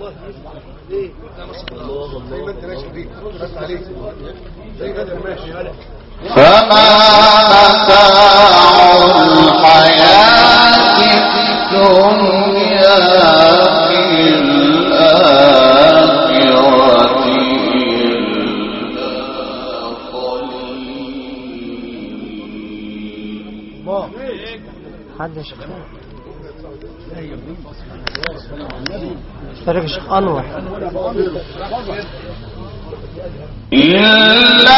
فما متاع الحياة الدنيا في الآخرة إلا قليل. حد يا شيخ اشترك الشيخ أنور إلا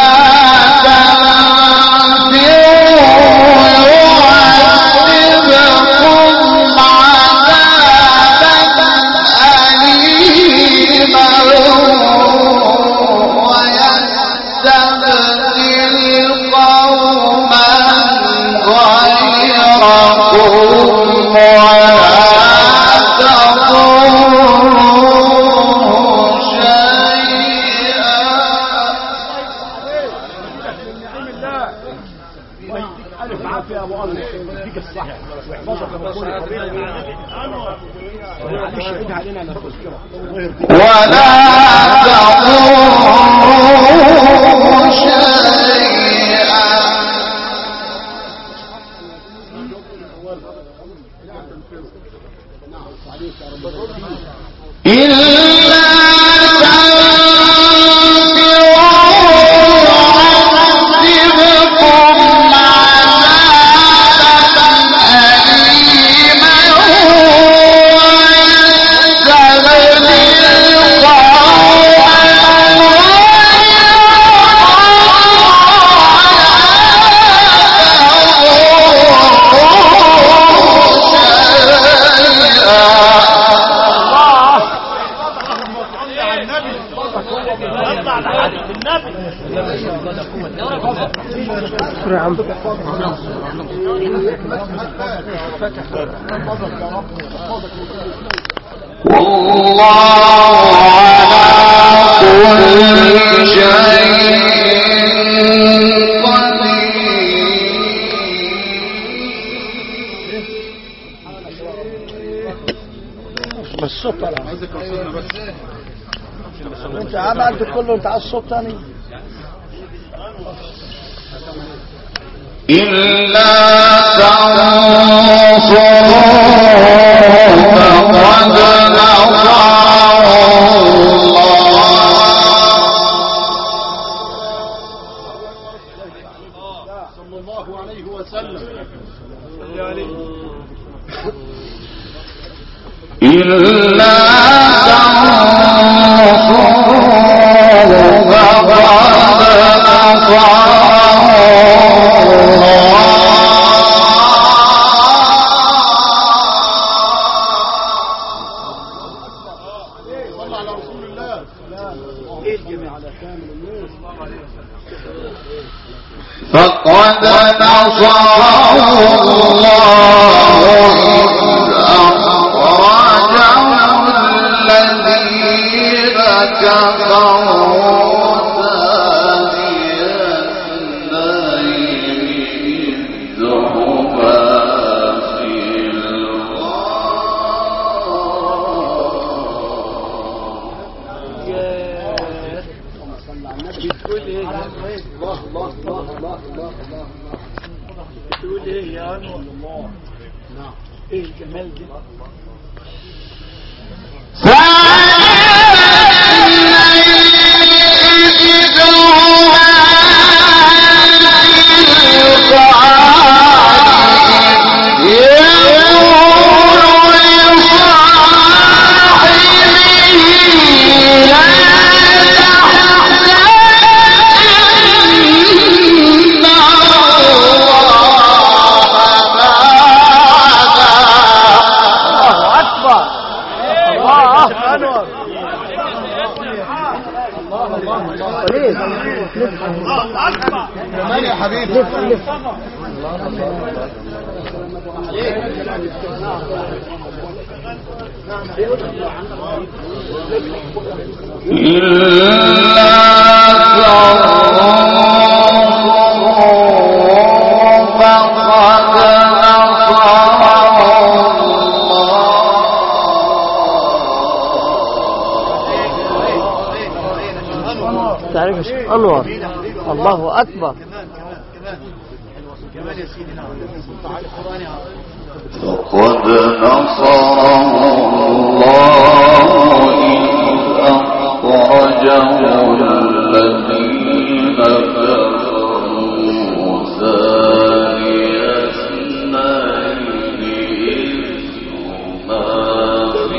ولا تضروا شيئا إلا والله على كل شيء قدير. بس الصوت طالع انت عملت كله انت على الصوت تاني إلا تنصروه فقد نصره الله صلى الله عليه وسلم. إلا تنصروه فقد نصره فقد نصره الله إذ أخرجه الذين كفروا ثاني اثنين إذ هما في بتقول ايه يا انور الله؟ نعم ايه الجمال دي؟ كمان يا حبيبي عليك انور. الله اكبر. كمان يا سيدنا لقد نصره الله إذ أخرجه الذين كفروا ثاني اثنين إذ هما في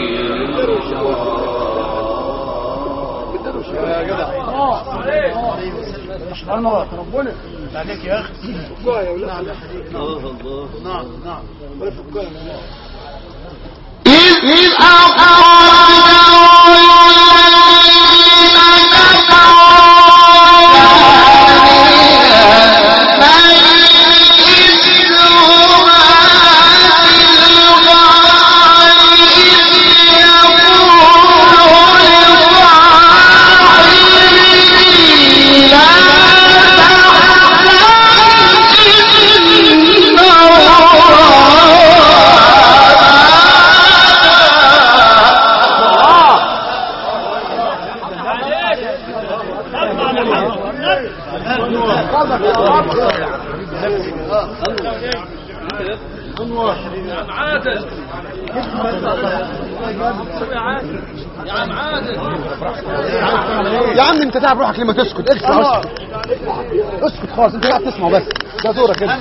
الغار. ربنا عليك يا اخي. فكها يا ولاد. نعم نعم. إذ أخرجه يا عم انت تعب روحك لما تسكت. اسكت اسكت خالص. انت قاعد تسمع بس. ده دورك كده.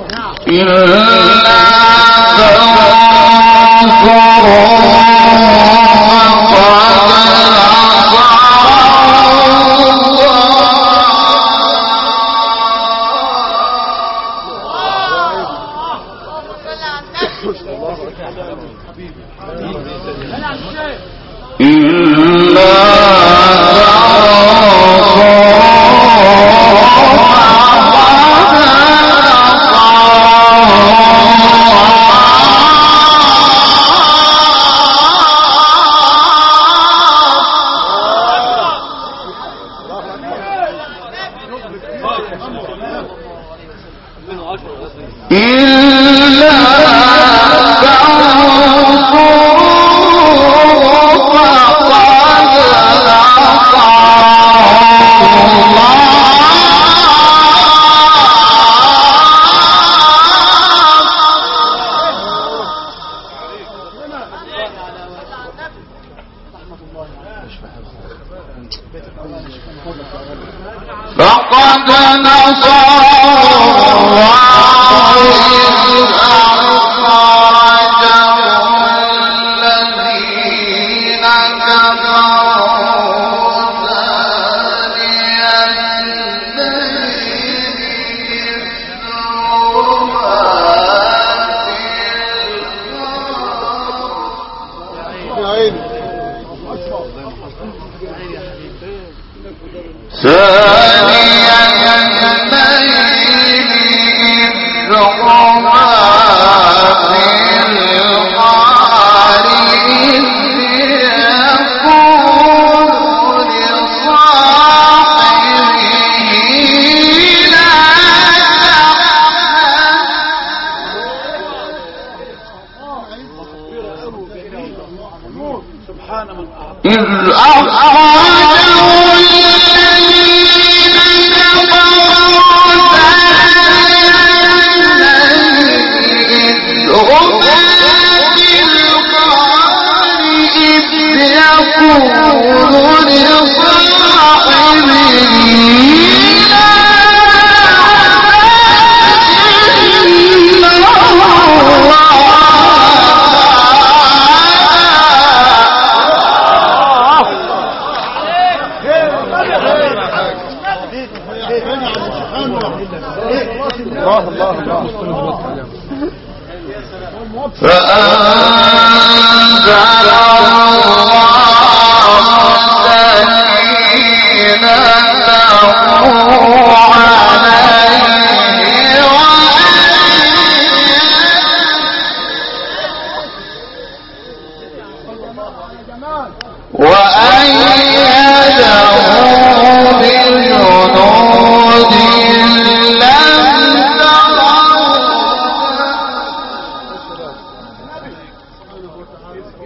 فقد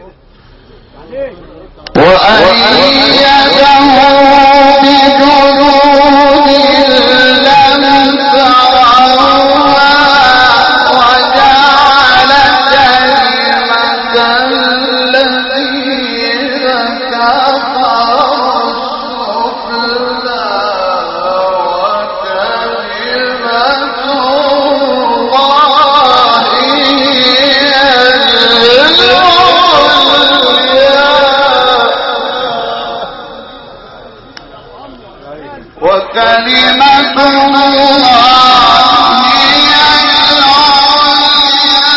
وأيده بجنود وكلمة الله هي العليا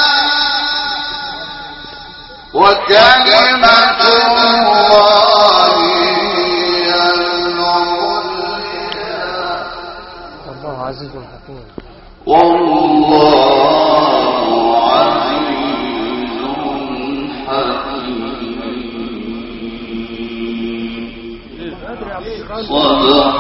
وكلمة الله هي العليا الله عزيز حكيم والله عزيز حكيم صدق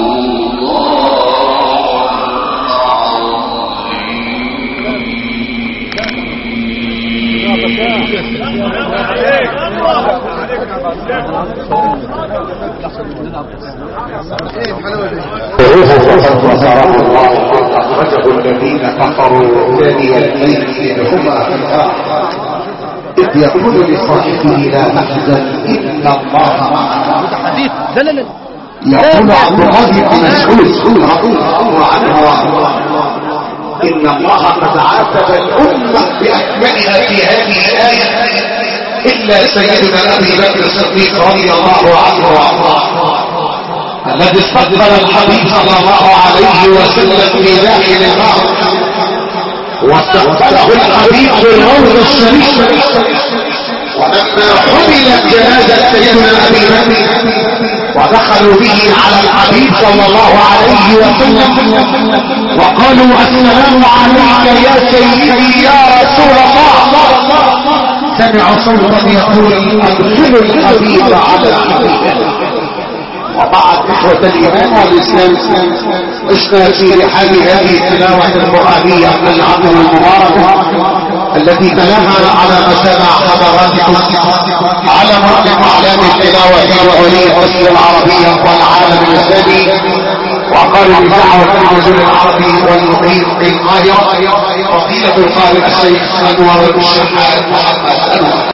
أخرجه الذين كفروا ثاني الاثنين هما في الآخرة إذ يقول لصاحبه لا تحزن إن الله معنا. يقول عبد الله بن مسعود رضي الله عنه إن الله قد عاتب الأمة بأكملها في هذه الآية إلا سيدنا أبي بكر الصديق رضي الله عنه وأرضاه الذي استقبل الحبيب صلى الله عليه وسلم في داخل النار واستقبله الحبيب بالروض الشريف ولما حملت جنازة سيدنا أبي بكر ودخلوا به على الحبيب صلى الله عليه وسلم وقالوا السلام عليك يا سيدي يا رسول الله سمع صوتا يقول ادخلوا الحبيب على الحبيب. وبعد إخوة الإيمان والإسلام عشنا في رحاب هذه التلاوة القرآنية من العبد المبارك التي تلاها على مسامع حضراتكم على مركب أعلام التلاوة وولي مصر العربية والعالم الإسلامي وقالوا بدعوة الرجل العربي والمقيم في القاهرة فضيلة القارئ الشيخ أنور الشحات محمد أنور.